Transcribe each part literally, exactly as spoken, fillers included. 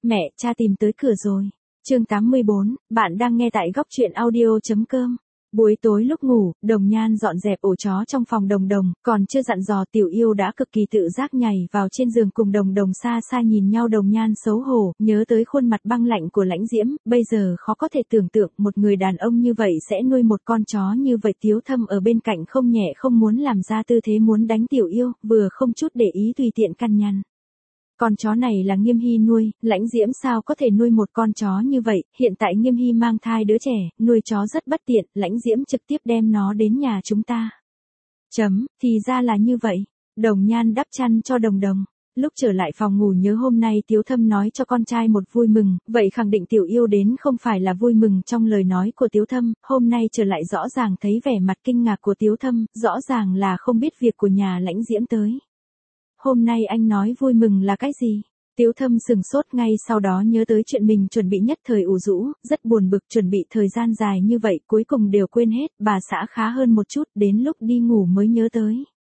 Mẹ, cha tìm tới cửa rồi. Chương tám mươi bốn, bạn đang nghe tại góc truyện audio.com. Buổi tối lúc ngủ, Đồng Nhan dọn dẹp ổ chó trong phòng Đồng Đồng, còn chưa dặn dò Tiểu Yêu đã cực kỳ tự giác nhảy vào trên giường cùng Đồng Đồng xa xa nhìn nhau. Đồng Nhan xấu hổ, nhớ tới khuôn mặt băng lạnh của Lãnh Diễm, bây giờ khó có thể tưởng tượng một người đàn ông như vậy sẽ nuôi một con chó như vậy. Tiếu Thâm ở bên cạnh không nhẹ không muốn làm ra tư thế muốn đánh Tiểu Yêu, vừa không chút để ý tùy tiện căn nhằn. Con chó này là Nghiêm Hy nuôi, Lãnh Diễm sao có thể nuôi một con chó như vậy, hiện tại Nghiêm Hy mang thai đứa trẻ, nuôi chó rất bất tiện, Lãnh Diễm trực tiếp đem nó đến nhà chúng ta. Chấm, thì ra là như vậy. Đồng Nhan đắp chăn cho Đồng Đồng. Lúc trở lại phòng ngủ nhớ hôm nay Tiếu Thâm nói cho con trai một vui mừng, vậy khẳng định Tiểu Yêu đến không phải là vui mừng trong lời nói của Tiếu Thâm, hôm nay trở lại rõ ràng thấy vẻ mặt kinh ngạc của Tiếu Thâm, rõ ràng là không biết việc của nhà Lãnh Diễm tới. Hôm nay anh nói vui mừng là cái gì? Tiếu Thâm sừng sốt ngay sau đó nhớ tới chuyện mình chuẩn bị nhất thời ủ rũ, rất buồn bực chuẩn bị thời gian dài như vậy cuối cùng đều quên hết, bà xã khá hơn một chút, đến lúc đi ngủ mới nhớ tới.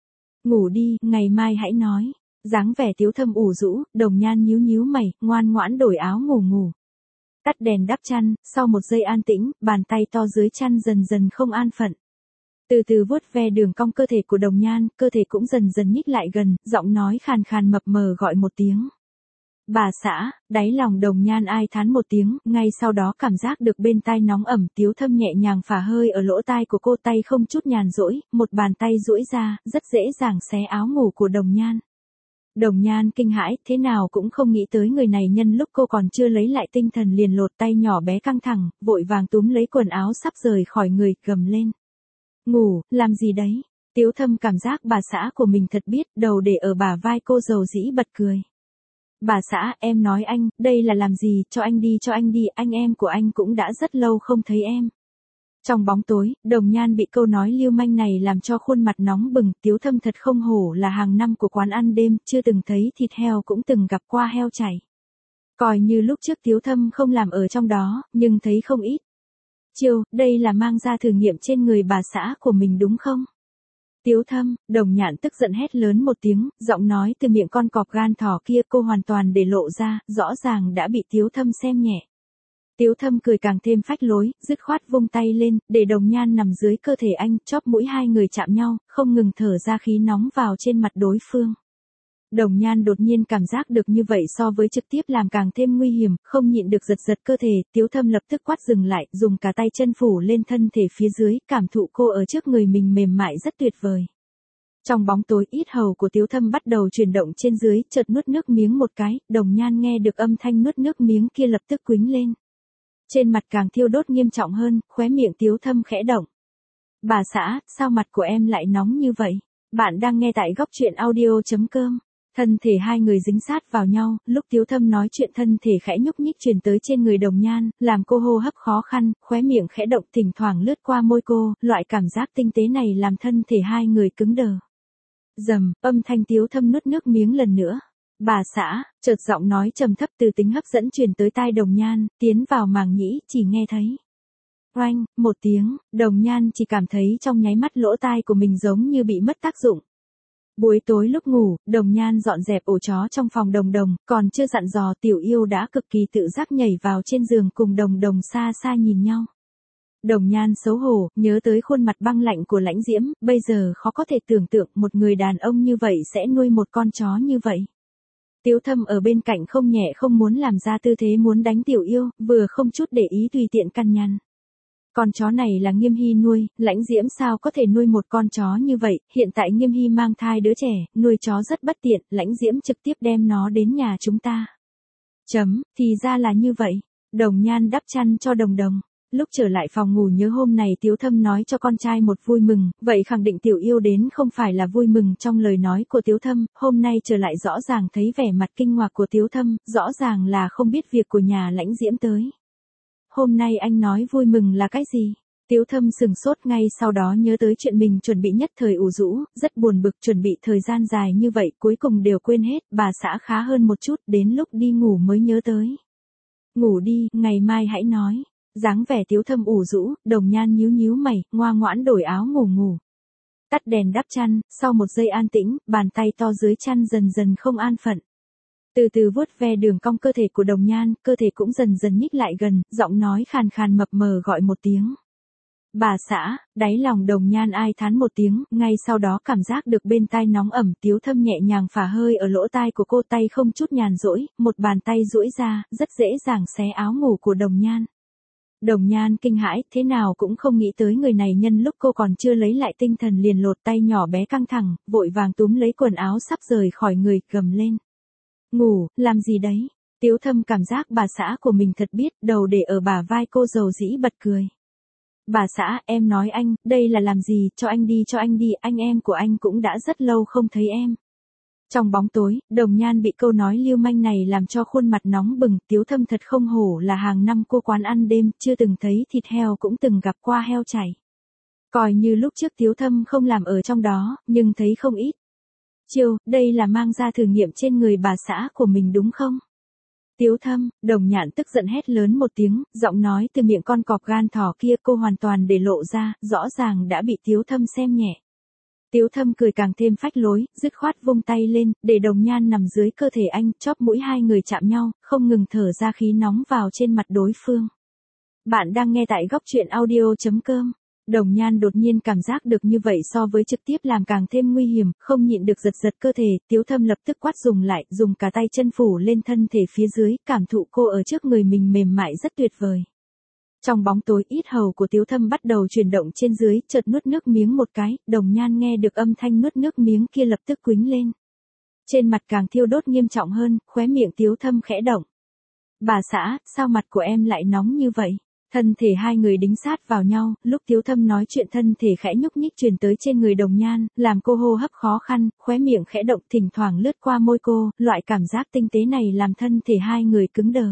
Ngủ đi, ngày mai hãy nói. Dáng vẻ Tiếu Thâm ủ rũ, Đồng Nhan nhíu nhíu mày, ngoan ngoãn đổi áo ngủ ngủ. Tắt đèn đắp chăn, sau một giây an tĩnh, bàn tay to dưới chăn dần dần không an phận. Từ từ vuốt ve đường cong cơ thể của Đồng Nhan, cơ thể cũng dần dần nhích lại gần, giọng nói khàn khàn mập mờ gọi một tiếng. Bà xã, đáy lòng Đồng Nhan ai thán một tiếng, ngay sau đó cảm giác được bên tai nóng ẩm. Tiếu Thâm nhẹ nhàng phả hơi ở lỗ tai của cô, tay không chút nhàn rỗi, một bàn tay duỗi ra, rất dễ dàng xé áo ngủ của Đồng Nhan. Đồng Nhan kinh hãi, thế nào cũng không nghĩ tới người này nhân lúc cô còn chưa lấy lại tinh thần liền lột tay nhỏ bé căng thẳng, vội vàng túm lấy quần áo sắp rời khỏi người, gầm lên. Ngủ, làm gì đấy? Tiếu Thâm cảm giác bà xã của mình thật biết, đầu để ở bả vai cô dầu dĩ bật cười. Bà xã, em nói anh, đây là làm gì, cho anh đi cho anh đi, anh em của anh cũng đã rất lâu không thấy em. Trong bóng tối, Đồng Nhan bị câu nói lưu manh này làm cho khuôn mặt nóng bừng. Tiếu Thâm thật không hổ là hàng năm của quán ăn đêm, chưa từng thấy thịt heo cũng từng gặp qua heo chảy. Coi như lúc trước Tiếu Thâm không làm ở trong đó, nhưng thấy không ít. Chiêu, đây là mang ra thử nghiệm trên người bà xã của mình đúng không? Tiếu Thâm, Đồng Nhạn tức giận hét lớn một tiếng, giọng nói từ miệng con cọp gan thỏ kia cô hoàn toàn để lộ ra, rõ ràng đã bị Tiếu Thâm xem nhẹ. Tiếu Thâm cười càng thêm phách lối, dứt khoát vung tay lên, để Đồng Nhan nằm dưới cơ thể anh, chóp mũi hai người chạm nhau, không ngừng thở ra khí nóng vào trên mặt đối phương. Đồng Nhan đột nhiên cảm giác được như vậy so với trực tiếp làm càng thêm nguy hiểm, không nhịn được giật giật cơ thể, Tiếu Thâm lập tức quát dừng lại, dùng cả tay chân phủ lên thân thể phía dưới, cảm thụ cô ở trước người mình mềm mại rất tuyệt vời. Trong bóng tối, yết hầu của Tiếu Thâm bắt đầu chuyển động trên dưới, chợt nuốt nước miếng một cái, Đồng Nhan nghe được âm thanh nuốt nước miếng kia lập tức quýnh lên. Trên mặt càng thiêu đốt nghiêm trọng hơn, khóe miệng Tiếu Thâm khẽ động. Bà xã, sao mặt của em lại nóng như vậy? Bạn đang nghe tại góc truyện audio.com. Thân thể hai người dính sát vào nhau, lúc Tiếu Thâm nói chuyện thân thể khẽ nhúc nhích truyền tới trên người Đồng Nhan, làm cô hô hấp khó khăn, khóe miệng khẽ động thỉnh thoảng lướt qua môi cô, loại cảm giác tinh tế này làm thân thể hai người cứng đờ. Rầm, âm thanh Tiếu Thâm nuốt nước miếng lần nữa. Bà xã, chợt giọng nói trầm thấp từ tính hấp dẫn truyền tới tai Đồng Nhan, tiến vào màng nhĩ, chỉ nghe thấy. Oanh, một tiếng, Đồng Nhan chỉ cảm thấy trong nháy mắt lỗ tai của mình giống như bị mất tác dụng. Buổi tối lúc ngủ, Đồng Nhan dọn dẹp ổ chó trong phòng Đồng Đồng, còn chưa dặn dò Tiểu Yêu đã cực kỳ tự giác nhảy vào trên giường cùng Đồng Đồng xa xa nhìn nhau. Đồng Nhan xấu hổ, nhớ tới khuôn mặt băng lạnh của Lãnh Diễm, bây giờ khó có thể tưởng tượng một người đàn ông như vậy sẽ nuôi một con chó như vậy. Tiếu Thâm ở bên cạnh không nhẹ không muốn làm ra tư thế muốn đánh Tiểu Yêu, vừa không chút để ý tùy tiện căn nhằn. Con chó này là Nghiêm Hy nuôi, Lãnh Diễm sao có thể nuôi một con chó như vậy, hiện tại Nghiêm Hy mang thai đứa trẻ, nuôi chó rất bất tiện, Lãnh Diễm trực tiếp đem nó đến nhà chúng ta. Chấm, thì ra là như vậy. Đồng Nhan đắp chăn cho Đồng Đồng. Lúc trở lại phòng ngủ nhớ hôm này Tiếu Thâm nói cho con trai một vui mừng, vậy khẳng định Tiểu Yêu đến không phải là vui mừng trong lời nói của Tiếu Thâm, hôm nay trở lại rõ ràng thấy vẻ mặt kinh ngạc của Tiếu Thâm, rõ ràng là không biết việc của nhà Lãnh Diễm tới. Hôm nay anh nói vui mừng là cái gì? Tiếu Thâm sừng sốt ngay sau đó nhớ tới chuyện mình chuẩn bị nhất thời ủ rũ, rất buồn bực chuẩn bị thời gian dài như vậy cuối cùng đều quên hết, bà xã khá hơn một chút, đến lúc đi ngủ mới nhớ tới. Ngủ đi, ngày mai hãy nói. Dáng vẻ Tiếu Thâm ủ rũ, Đồng Nhan nhíu nhíu mày, ngoan ngoãn đổi áo ngủ ngủ. Tắt đèn đắp chăn, sau một giây an tĩnh, bàn tay to dưới chăn dần dần không an phận. Từ từ vuốt ve đường cong cơ thể của Đồng Nhan, cơ thể cũng dần dần nhích lại gần, giọng nói khàn khàn mập mờ gọi một tiếng. Bà xã, đáy lòng Đồng Nhan ai thán một tiếng, ngay sau đó cảm giác được bên tai nóng ẩm, Tiếu Thâm nhẹ nhàng phả hơi ở lỗ tai của cô, tay không chút nhàn rỗi, một bàn tay duỗi ra, rất dễ dàng xé áo ngủ của Đồng Nhan. Đồng Nhan kinh hãi, thế nào cũng không nghĩ tới người này nhân lúc cô còn chưa lấy lại tinh thần liền lột tay nhỏ bé căng thẳng, vội vàng túm lấy quần áo sắp rời khỏi người, gầm lên. Ngủ, làm gì đấy? Tiếu Thâm cảm giác bà xã của mình thật biết, đầu để ở bả vai cô dầu dĩ bật cười. Bà xã, em nói anh, đây là làm gì, cho anh đi cho anh đi, anh em của anh cũng đã rất lâu không thấy em. Trong bóng tối, Đồng Nhan bị câu nói lưu manh này làm cho khuôn mặt nóng bừng, Tiếu Thâm thật không hổ là hàng năm cô quán ăn đêm, chưa từng thấy thịt heo cũng từng gặp qua heo chảy. Coi như lúc trước Tiếu Thâm không làm ở trong đó, nhưng thấy không ít. Chiêu, đây là mang ra thử nghiệm trên người bà xã của mình đúng không? Tiếu Thâm, Đồng Nhạn tức giận hét lớn một tiếng, giọng nói từ miệng con cọp gan thỏ kia cô hoàn toàn để lộ ra, rõ ràng đã bị Tiếu Thâm xem nhẹ. Tiếu Thâm cười càng thêm phách lối, dứt khoát vung tay lên, để Đồng Nhan nằm dưới cơ thể anh, chóp mũi hai người chạm nhau, không ngừng thở ra khí nóng vào trên mặt đối phương. Bạn đang nghe tại góc truyện audio chấm com. Đồng Nhan đột nhiên cảm giác được như vậy so với trực tiếp làm càng thêm nguy hiểm, không nhịn được giật giật cơ thể, Tiếu Thâm lập tức quát dùng lại, dùng cả tay chân phủ lên thân thể phía dưới, cảm thụ cô ở trước người mình mềm mại rất tuyệt vời. Trong bóng tối, yết hầu của Tiếu Thâm bắt đầu chuyển động trên dưới, chợt nuốt nước miếng một cái, Đồng Nhan nghe được âm thanh nuốt nước miếng kia lập tức quýnh lên. Trên mặt càng thiêu đốt nghiêm trọng hơn, khóe miệng Tiếu Thâm khẽ động. Bà xã, sao mặt của em lại nóng như vậy? Thân thể hai người đính sát vào nhau, lúc Tiếu Thâm nói chuyện thân thể khẽ nhúc nhích truyền tới trên người Đồng Nhan, làm cô hô hấp khó khăn, khóe miệng khẽ động thỉnh thoảng lướt qua môi cô, loại cảm giác tinh tế này làm thân thể hai người cứng đờ.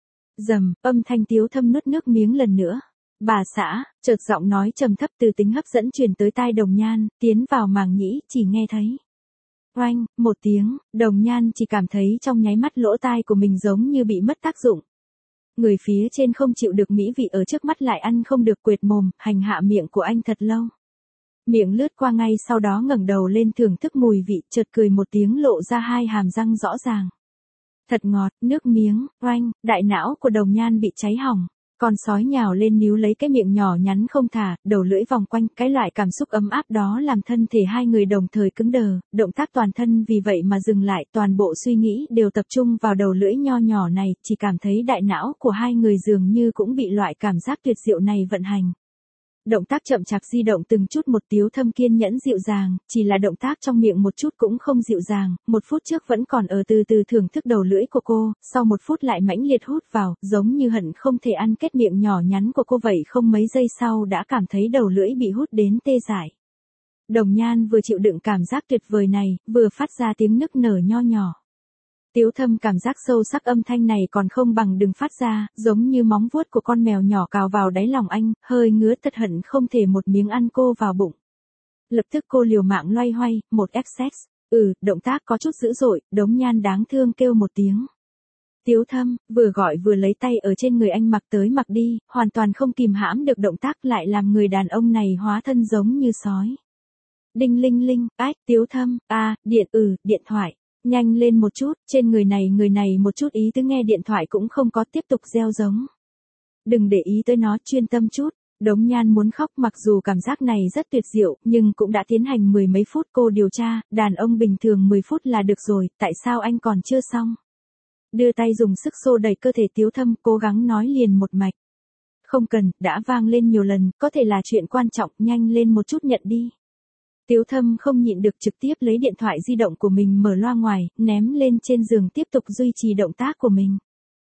Dầm, âm thanh Tiếu Thâm nuốt nước miếng lần nữa. Bà xã, chợt giọng nói trầm thấp từ tính hấp dẫn truyền tới tai Đồng Nhan, tiến vào màng nhĩ, chỉ nghe thấy. Oanh, một tiếng, Đồng Nhan chỉ cảm thấy trong nháy mắt lỗ tai của mình giống như bị mất tác dụng. Người phía trên không chịu được mỹ vị ở trước mắt lại ăn không được quệt mồm, hành hạ miệng của anh thật lâu. Miệng lướt qua ngay sau đó ngẩng đầu lên thưởng thức mùi vị, chợt cười một tiếng lộ ra hai hàm răng rõ ràng. Thật ngọt, nước miếng, oanh, đại não của Đồng Nhan bị cháy hỏng. Con sói nhào lên níu lấy cái miệng nhỏ nhắn không thả, đầu lưỡi vòng quanh, cái loại cảm xúc ấm áp đó làm thân thể hai người đồng thời cứng đờ, động tác toàn thân vì vậy mà dừng lại, toàn bộ suy nghĩ đều tập trung vào đầu lưỡi nho nhỏ này, chỉ cảm thấy đại não của hai người dường như cũng bị loại cảm giác tuyệt diệu này vận hành. Động tác chậm chạp di động từng chút một, Tiếu Thâm kiên nhẫn dịu dàng, chỉ là động tác trong miệng một chút cũng không dịu dàng, một phút trước vẫn còn ở từ từ thưởng thức đầu lưỡi của cô, sau một phút lại mãnh liệt hút vào, giống như hận không thể ăn kết miệng nhỏ nhắn của cô vậy, không mấy giây sau đã cảm thấy đầu lưỡi bị hút đến tê dại. Đồng Nhan vừa chịu đựng cảm giác tuyệt vời này, vừa phát ra tiếng nức nở nho nhỏ. Tiếu Thâm cảm giác sâu sắc âm thanh này còn không bằng đừng phát ra, giống như móng vuốt của con mèo nhỏ cào vào đáy lòng anh, hơi ngứa thật hận không thể một miếng ăn cô vào bụng. Lập tức cô liều mạng loay hoay, một ép sex, ừ, động tác có chút dữ dội, Đống Nhan đáng thương kêu một tiếng. Tiếu Thâm, vừa gọi vừa lấy tay ở trên người anh mặc tới mặc đi, hoàn toàn không kìm hãm được động tác lại làm người đàn ông này hóa thân giống như sói. Đinh linh linh, ách, Tiếu Thâm, a, điện, ừ, điện thoại. Nhanh lên một chút, trên người này người này một chút ý tứ nghe điện thoại cũng không có, tiếp tục gieo giống. Đừng để ý tới nó, chuyên tâm chút. Đống Nhan muốn khóc, mặc dù cảm giác này rất tuyệt diệu, nhưng cũng đã tiến hành mười mấy phút cô điều tra, đàn ông bình thường mười phút là được rồi, tại sao anh còn chưa xong? Đưa tay dùng sức xô đẩy cơ thể Tiếu Thâm, cố gắng nói liền một mạch. Không cần, đã vang lên nhiều lần, có thể là chuyện quan trọng, nhanh lên một chút nhận đi. Tiếu Thâm không nhịn được trực tiếp lấy điện thoại di động của mình mở loa ngoài, ném lên trên giường tiếp tục duy trì động tác của mình.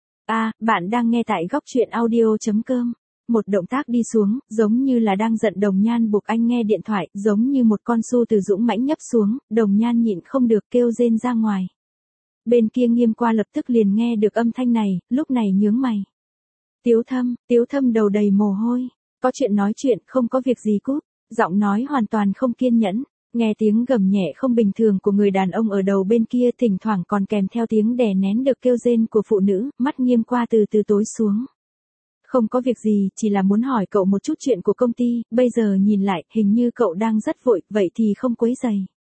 À, bạn đang nghe tại góc truyện audio chấm com. Một động tác đi xuống, giống như là đang giận Đồng Nhan buộc anh nghe điện thoại, giống như một con su từ dũng mãnh nhấp xuống, Đồng Nhan nhịn không được kêu rên ra ngoài. Bên kia Nghiêm Qua lập tức liền nghe được âm thanh này, lúc này nhướng mày. Tiếu Thâm, Tiếu Thâm đầu đầy mồ hôi. Có chuyện nói chuyện, không có việc gì cút. Giọng nói hoàn toàn không kiên nhẫn, nghe tiếng gầm nhẹ không bình thường của người đàn ông ở đầu bên kia, thỉnh thoảng còn kèm theo tiếng đè nén được kêu rên của phụ nữ, mắt Nghiêm Qua từ từ tối xuống. Không có việc gì, chỉ là muốn hỏi cậu một chút chuyện của công ty, bây giờ nhìn lại, hình như cậu đang rất vội, vậy thì không quấy rầy.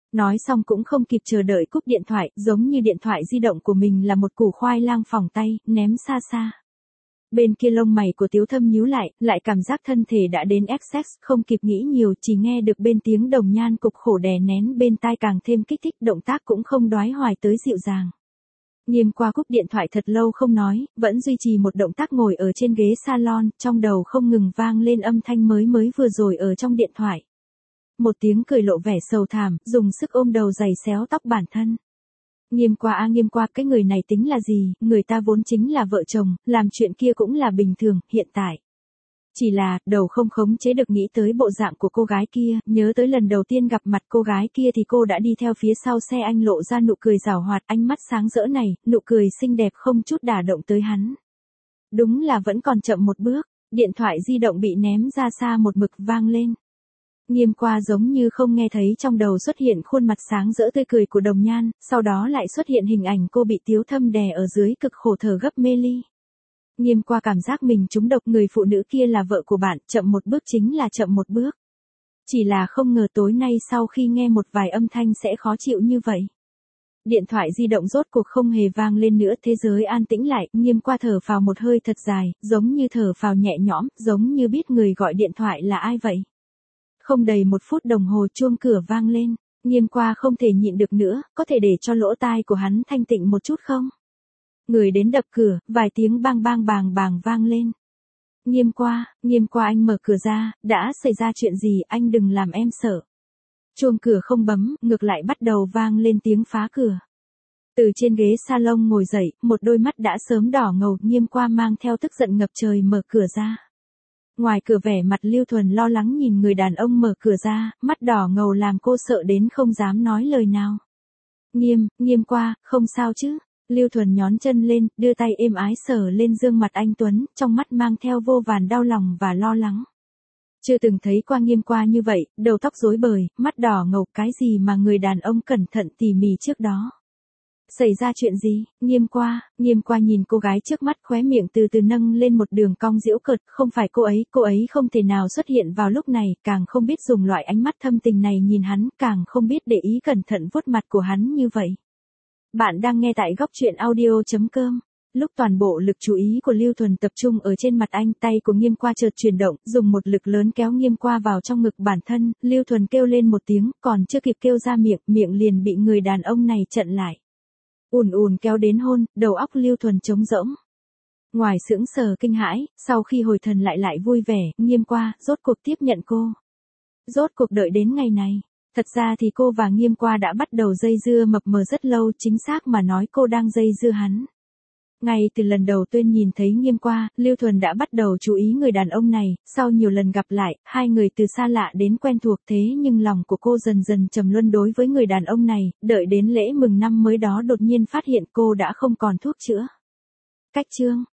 Nói xong cũng không kịp chờ đợi cúp điện thoại, giống như điện thoại di động của mình là một củ khoai lang phỏng tay, ném xa xa. Bên kia lông mày của Tiếu Thâm nhíu lại, lại cảm giác thân thể đã đến excess, không kịp nghĩ nhiều, chỉ nghe được bên tiếng Đồng Nhan cục khổ đè nén bên tai càng thêm kích thích, động tác cũng không đoái hoài tới dịu dàng. Nghiêm qua cúp điện thoại thật lâu không nói, vẫn duy trì một động tác ngồi ở trên ghế salon, trong đầu không ngừng vang lên âm thanh mới mới vừa rồi ở trong điện thoại. Một tiếng cười lộ vẻ sầu thảm, dùng sức ôm đầu giày xéo tóc bản thân. Nghiêm qua a nghiêm qua, cái người này tính là gì, người ta vốn chính là vợ chồng, làm chuyện kia cũng là bình thường, hiện tại. Chỉ là, đầu không khống chế được nghĩ tới bộ dạng của cô gái kia, nhớ tới lần đầu tiên gặp mặt cô gái kia thì cô đã đi theo phía sau xe anh lộ ra nụ cười giảo hoạt, ánh mắt sáng rỡ này, nụ cười xinh đẹp không chút đả động tới hắn. Đúng là vẫn còn chậm một bước, điện thoại di động bị ném ra xa một mực vang lên. Nghiêm qua giống như không nghe thấy, trong đầu xuất hiện khuôn mặt sáng rỡ tươi cười của Đồng Nhan, sau đó lại xuất hiện hình ảnh cô bị Tiếu Thâm đè ở dưới cực khổ thở gấp mê ly. Nghiêm qua cảm giác mình trúng độc, người phụ nữ kia là vợ của bạn, chậm một bước chính là chậm một bước. Chỉ là không ngờ tối nay sau khi nghe một vài âm thanh sẽ khó chịu như vậy. Điện thoại di động rốt cuộc không hề vang lên nữa, thế giới an tĩnh lại, Nghiêm qua thở phào một hơi thật dài, giống như thở phào nhẹ nhõm, giống như biết người gọi điện thoại là ai vậy. Không đầy một phút đồng hồ chuông cửa vang lên, Nghiêm qua không thể nhịn được nữa, có thể để cho lỗ tai của hắn thanh tịnh một chút không? Người đến đập cửa, vài tiếng bang bang bàng bàng vang lên. Nghiêm qua, Nghiêm qua anh mở cửa ra, đã xảy ra chuyện gì, anh đừng làm em sợ. Chuông cửa không bấm, ngược lại bắt đầu vang lên tiếng phá cửa. Từ trên ghế salon ngồi dậy, một đôi mắt đã sớm đỏ ngầu, Nghiêm qua mang theo tức giận ngập trời mở cửa ra. Ngoài cửa vẻ mặt Lưu Thuần lo lắng nhìn người đàn ông mở cửa ra, mắt đỏ ngầu làm cô sợ đến không dám nói lời nào. Nghiêm, Nghiêm qua, không sao chứ? Lưu Thuần nhón chân lên, đưa tay êm ái sờ lên gương mặt anh Tuấn, trong mắt mang theo vô vàn đau lòng và lo lắng. Chưa từng thấy qua Nghiêm qua như vậy, đầu tóc rối bời, mắt đỏ ngầu, cái gì mà người đàn ông cẩn thận tỉ mỉ trước đó. Xảy ra chuyện gì? Nghiêm qua, Nghiêm qua nhìn cô gái trước mắt, khóe miệng từ từ nâng lên một đường cong giễu cợt, không phải cô ấy, cô ấy không thể nào xuất hiện vào lúc này, càng không biết dùng loại ánh mắt thâm tình này nhìn hắn, càng không biết để ý cẩn thận vuốt mặt của hắn như vậy. Bạn đang nghe tại góc truyện audio chấm com. Lúc toàn bộ lực chú ý của Lưu Thuần tập trung ở trên mặt anh, tay của Nghiêm qua chợt chuyển động, dùng một lực lớn kéo Nghiêm qua vào trong ngực bản thân, Lưu Thuần kêu lên một tiếng, còn chưa kịp kêu ra miệng, miệng liền bị người đàn ông này chặn lại. Ùn ùn kéo đến hôn, đầu óc Lưu Thuần trống rỗng. Ngoài sững sờ kinh hãi, sau khi hồi thần lại lại vui vẻ, Nghiêm qua, rốt cuộc tiếp nhận cô. Rốt cuộc đợi đến ngày này. Thật ra thì cô và Nghiêm qua đã bắt đầu dây dưa mập mờ rất lâu, chính xác mà nói cô đang dây dưa hắn. Ngay từ lần đầu Tuyên nhìn thấy Nghiêm qua, Lưu Thuần đã bắt đầu chú ý người đàn ông này, sau nhiều lần gặp lại, hai người từ xa lạ đến quen thuộc, thế nhưng lòng của cô dần dần trầm luân đối với người đàn ông này, đợi đến lễ mừng năm mới đó đột nhiên phát hiện cô đã không còn thuốc chữa. Cách chương